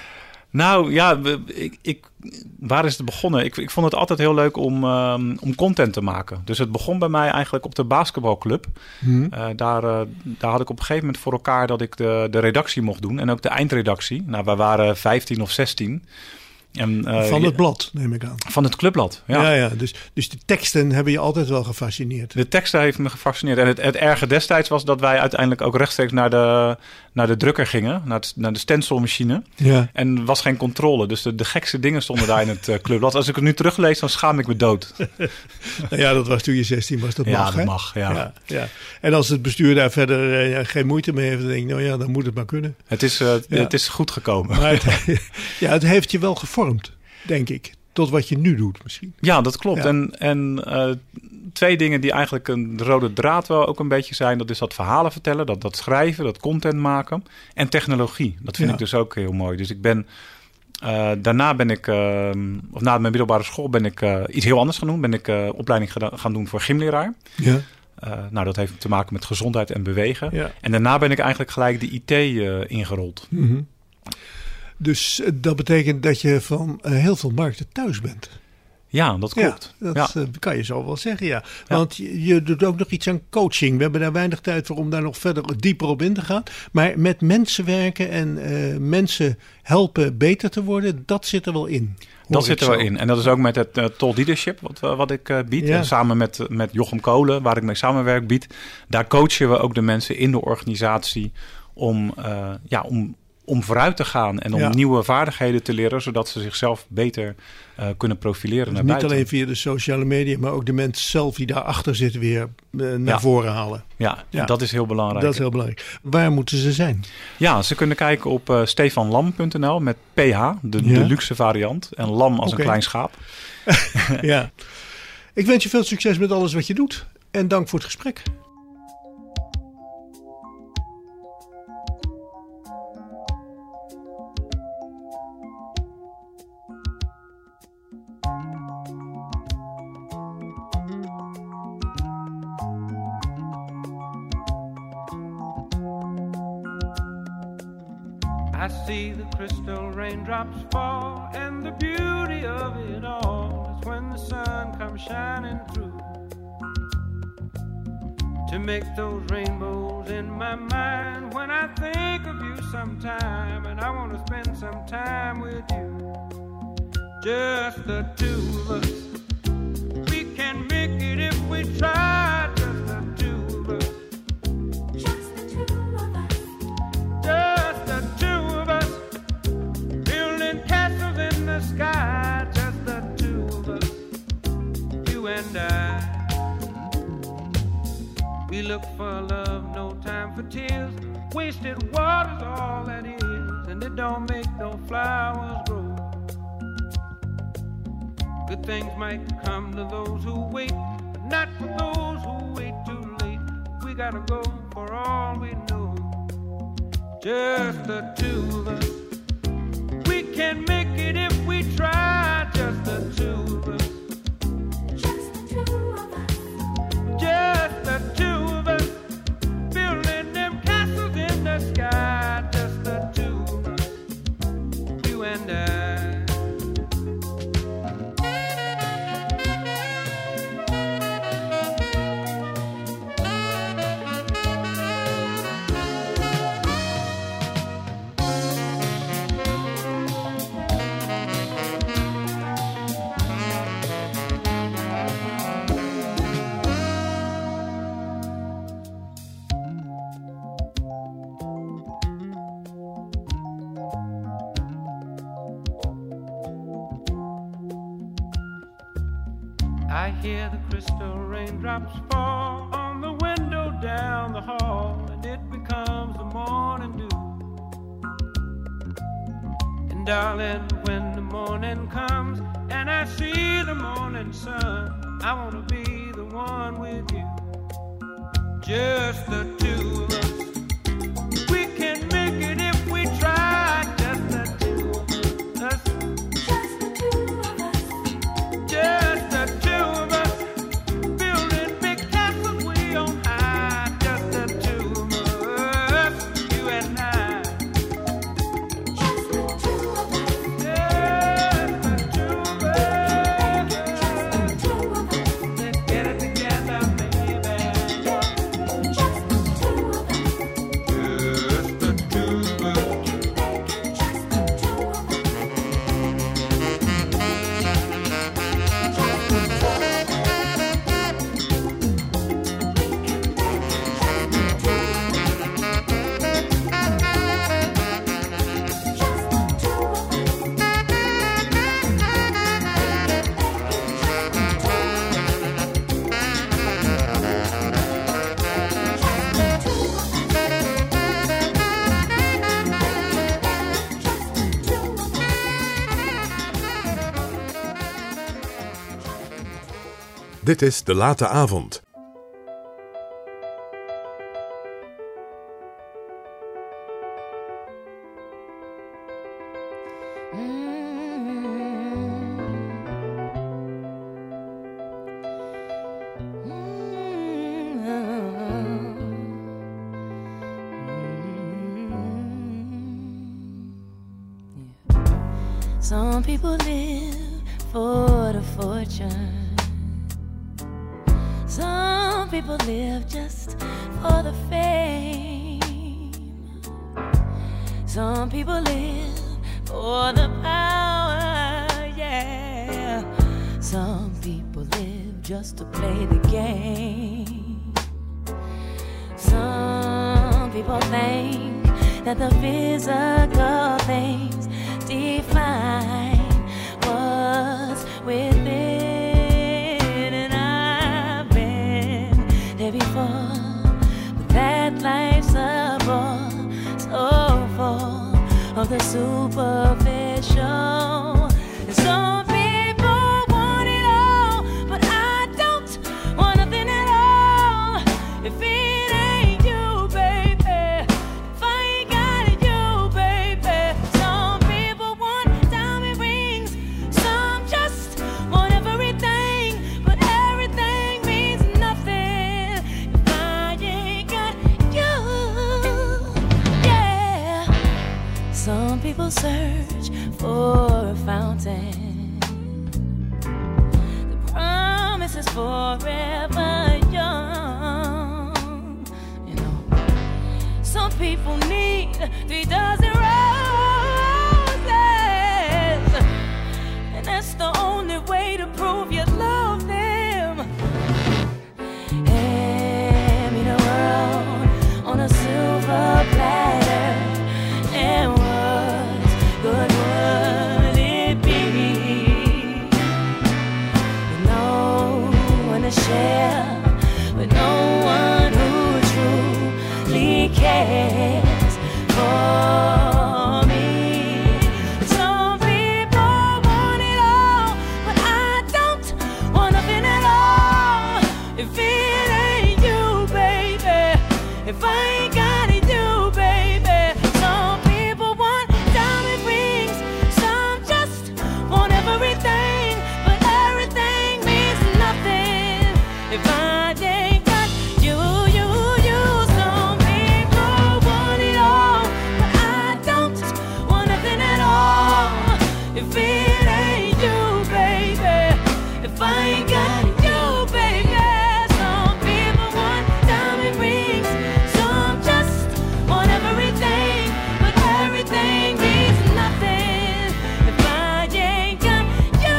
Nou ja, we, ik, ik, waar is het begonnen? Ik, ik vond het altijd heel leuk om, um, om content te maken. Dus het begon bij mij eigenlijk op de basketbalclub. Hmm. Uh, daar, uh, daar had ik op een gegeven moment voor elkaar dat ik de, de redactie mocht doen. En ook de eindredactie. Nou, wij waren vijftien of zestien. En, uh, van het blad, neem ik aan. Van het clubblad, ja. ja, ja dus, dus de teksten hebben je altijd wel gefascineerd. De teksten heeft me gefascineerd. En het, het erge destijds was dat wij uiteindelijk ook rechtstreeks naar de, naar de drukker gingen. Naar, het, naar de stencilmachine. Ja. En er was geen controle. Dus de, de gekste dingen stonden daar in het uh, clubblad. Als ik het nu teruglees, dan schaam ik me dood. Nou ja, dat was toen je zestien was. Dat ja, mag, dat hè? mag, ja. Ja, ja. En als het bestuur daar verder uh, geen moeite mee heeft, dan denk ik, nou ja, dan moet het maar kunnen. Het is, uh, ja. het is goed gekomen. Maar het, ja, het heeft je wel gevormd, denk ik. Tot wat je nu doet misschien. Ja, dat klopt. Ja. En, en uh, twee dingen die eigenlijk een rode draad wel ook een beetje zijn. Dat is dat verhalen vertellen, dat, dat schrijven, dat content maken. En technologie. Dat vind Ja. ik dus ook heel mooi. Dus ik ben... Uh, daarna ben ik... Uh, of na mijn middelbare school ben ik uh, iets heel anders gaan doen. Ben ik uh, opleiding geda- gaan doen voor gymleraar. Ja. Uh, nou, dat heeft te maken met gezondheid en bewegen. Ja. En daarna ben ik eigenlijk gelijk de I T uh, ingerold. Mm-hmm. Dus uh, dat betekent dat je van uh, heel veel markten thuis bent. Ja, dat klopt. Ja, dat ja. uh, kan je zo wel zeggen, ja. Want ja. Je, je doet ook nog iets aan coaching. We hebben daar weinig tijd voor om daar nog verder dieper op in te gaan. Maar met mensen werken en uh, mensen helpen beter te worden, dat zit er wel in. Dat zit er wel in. En dat is ook met het uh, Toll Leadership wat, uh, wat ik uh, bied. Ja. En samen met, met Jochem Kolen, waar ik mee samenwerk, bied. Daar coachen we ook de mensen in de organisatie om, uh, ja, om, om vooruit te gaan. En om ja. nieuwe vaardigheden te leren, zodat ze zichzelf beter uh, kunnen profileren dus naar niet buiten. alleen via de sociale media, maar ook de mensen zelf die daarachter zitten weer uh, naar ja. voren halen. Ja, ja, dat is heel belangrijk. Dat is heel belangrijk. Waar moeten ze zijn? Ja, ze kunnen kijken op uh, stefanlam punt n l met P H, de, ja. de luxe variant. En lam als okay. een klein schaap. Ja. Ik wens je veel succes met alles wat je doet. En dank voor het gesprek. I see the crystal raindrops fall, and the beauty of it all is when the sun comes shining through to make those rainbows in my mind. When I think of you sometime, and I want to spend some time with you, just the two of us. We can make it if we try, just the two of us. Just the two of us. Just the two of us, building castles in the sky. Just the two of us, you and I. We look for love, no time for tears. Wasted water's all that is, and it don't make no flowers grow. Good things might come to those who wait, but not for those who wait too late. We gotta go for all we know. Just the two of us. We can make it if we try. Just the two of us. Just the two of us. Just the two of us. Building them castles in the sky. Just the two of us. You and I. I hear the crystal raindrops fall on the window down the hall, and it becomes the morning dew. And darling, when the morning comes and I see the morning sun, I wanna be the one with you. Just the two of us. We can make it if we try. Just the two of us. Just the two of us. Just the two of us. Dit is De Late Avond. Some people live for the fortune. Some people live just for the fame. Some people live for the power, yeah. Some people live just to play the game. Some people think that the physical things define what's within, and I've been there before, but that life's a bore, so full of the superficial. And some people want it all, but I don't want nothing at all. If it ain't you, baby, if I ain't got it, you, baby. Some people want diamond rings, some just want everything, but everything means nothing if I ain't got you. Yeah. Some people search for a fountain. The promise is forever young. You know, some people need three dozen roses, and that's the only way to prove you love them. Hand me the world on a silver platter, and what good would it be with no one to share, with no one who truly cares for me? Some people want it all, but I don't want nothing at all. If it ain't you, baby, if I ain't got it, you, baby. Some people want diamond rings, some just want everything, but everything means nothing if I ain't got you, you, you. Some people want it all, but I don't want nothing at all. If it ain't you, baby, if I ain't got you, baby. Some people want diamond rings, some just want everything, but everything means nothing if I ain't got you.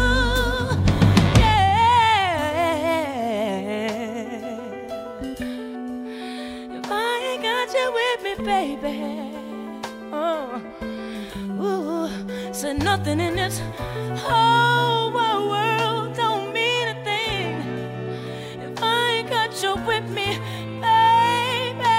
Yeah. If I ain't got you with me, baby. Oh, ooh, said nothing in this whole wide world don't mean a thing if I ain't got you with me, baby.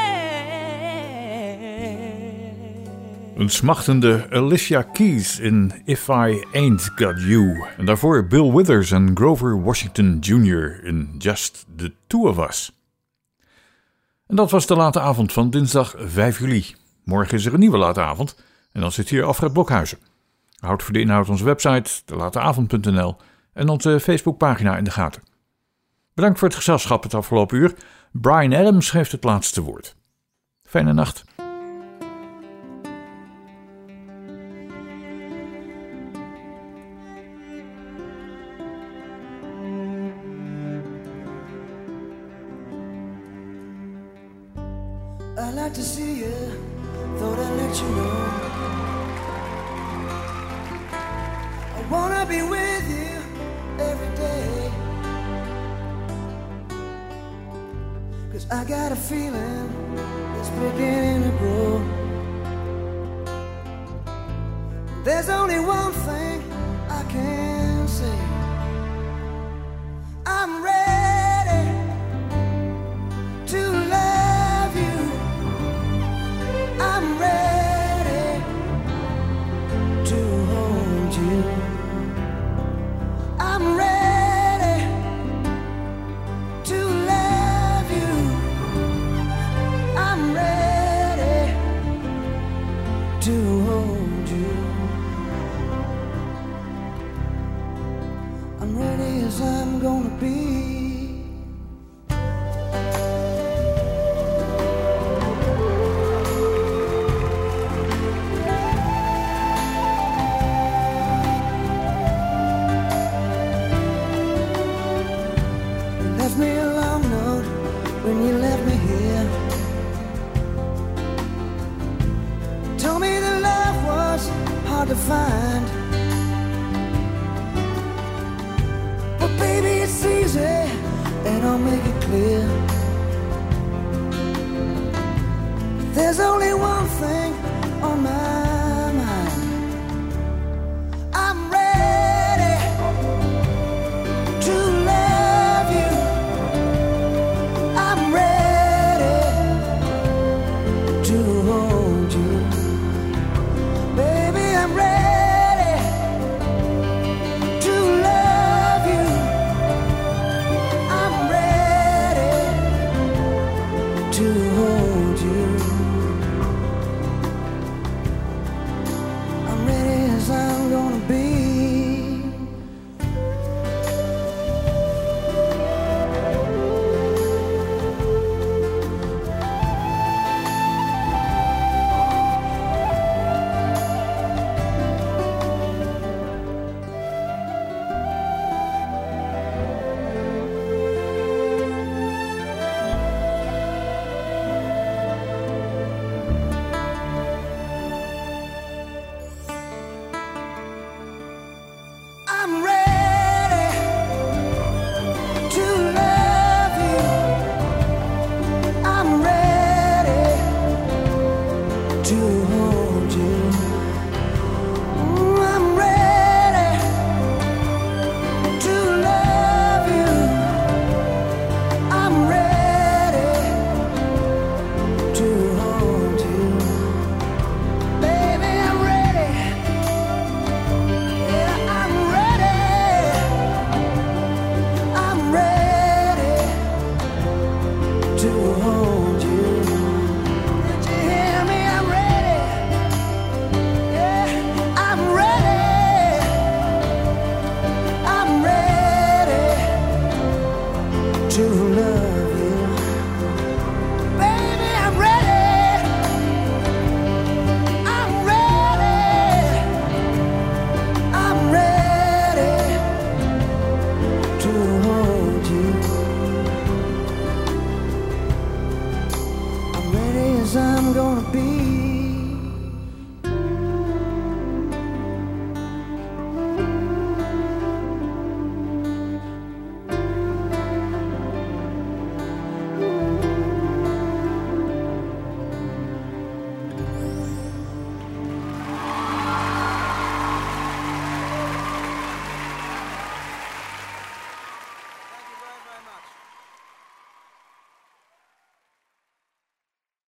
Een smachtende Alicia Keys in If I Ain't Got You. En daarvoor Bill Withers en Grover Washington junior in Just the Two of Us. En dat was de late avond van dinsdag vijf juli. Morgen is er een nieuwe late avond en dan zit hier Alfred Blokhuizen. Houd voor de inhoud onze website, de late avond punt n l en onze Facebookpagina in de gaten. Bedankt voor het gezelschap het afgelopen uur. Bryan Adams geeft het laatste woord. Fijne nacht. I'd like to see you, thought I'd let you know. I wanna be with you every day, 'cause I got a feeling it's beginning to grow. There's only one thing I can say, I'm ready to love you. I'm ready to hold you. I'm ready to find. But baby, it's easy, and I'll make it clear. There's only one thing on my mind. I'm ready to love you. I'm ready to hold you. Baby, I'm ready to love you. I'm ready to hold you. I'm ready as I'm gonna be. I'm ready to love you. I'm ready to hold you. Mm, I'm ready to love you. I'm ready to hold you. Baby, I'm ready. Yeah, I'm ready. I'm ready to hold you. Did you hear me? I'm ready. Yeah, I'm ready. I'm ready to love you. Baby, I'm ready. I'm ready. I'm ready to hold you. I'm ready as I'm gonna be.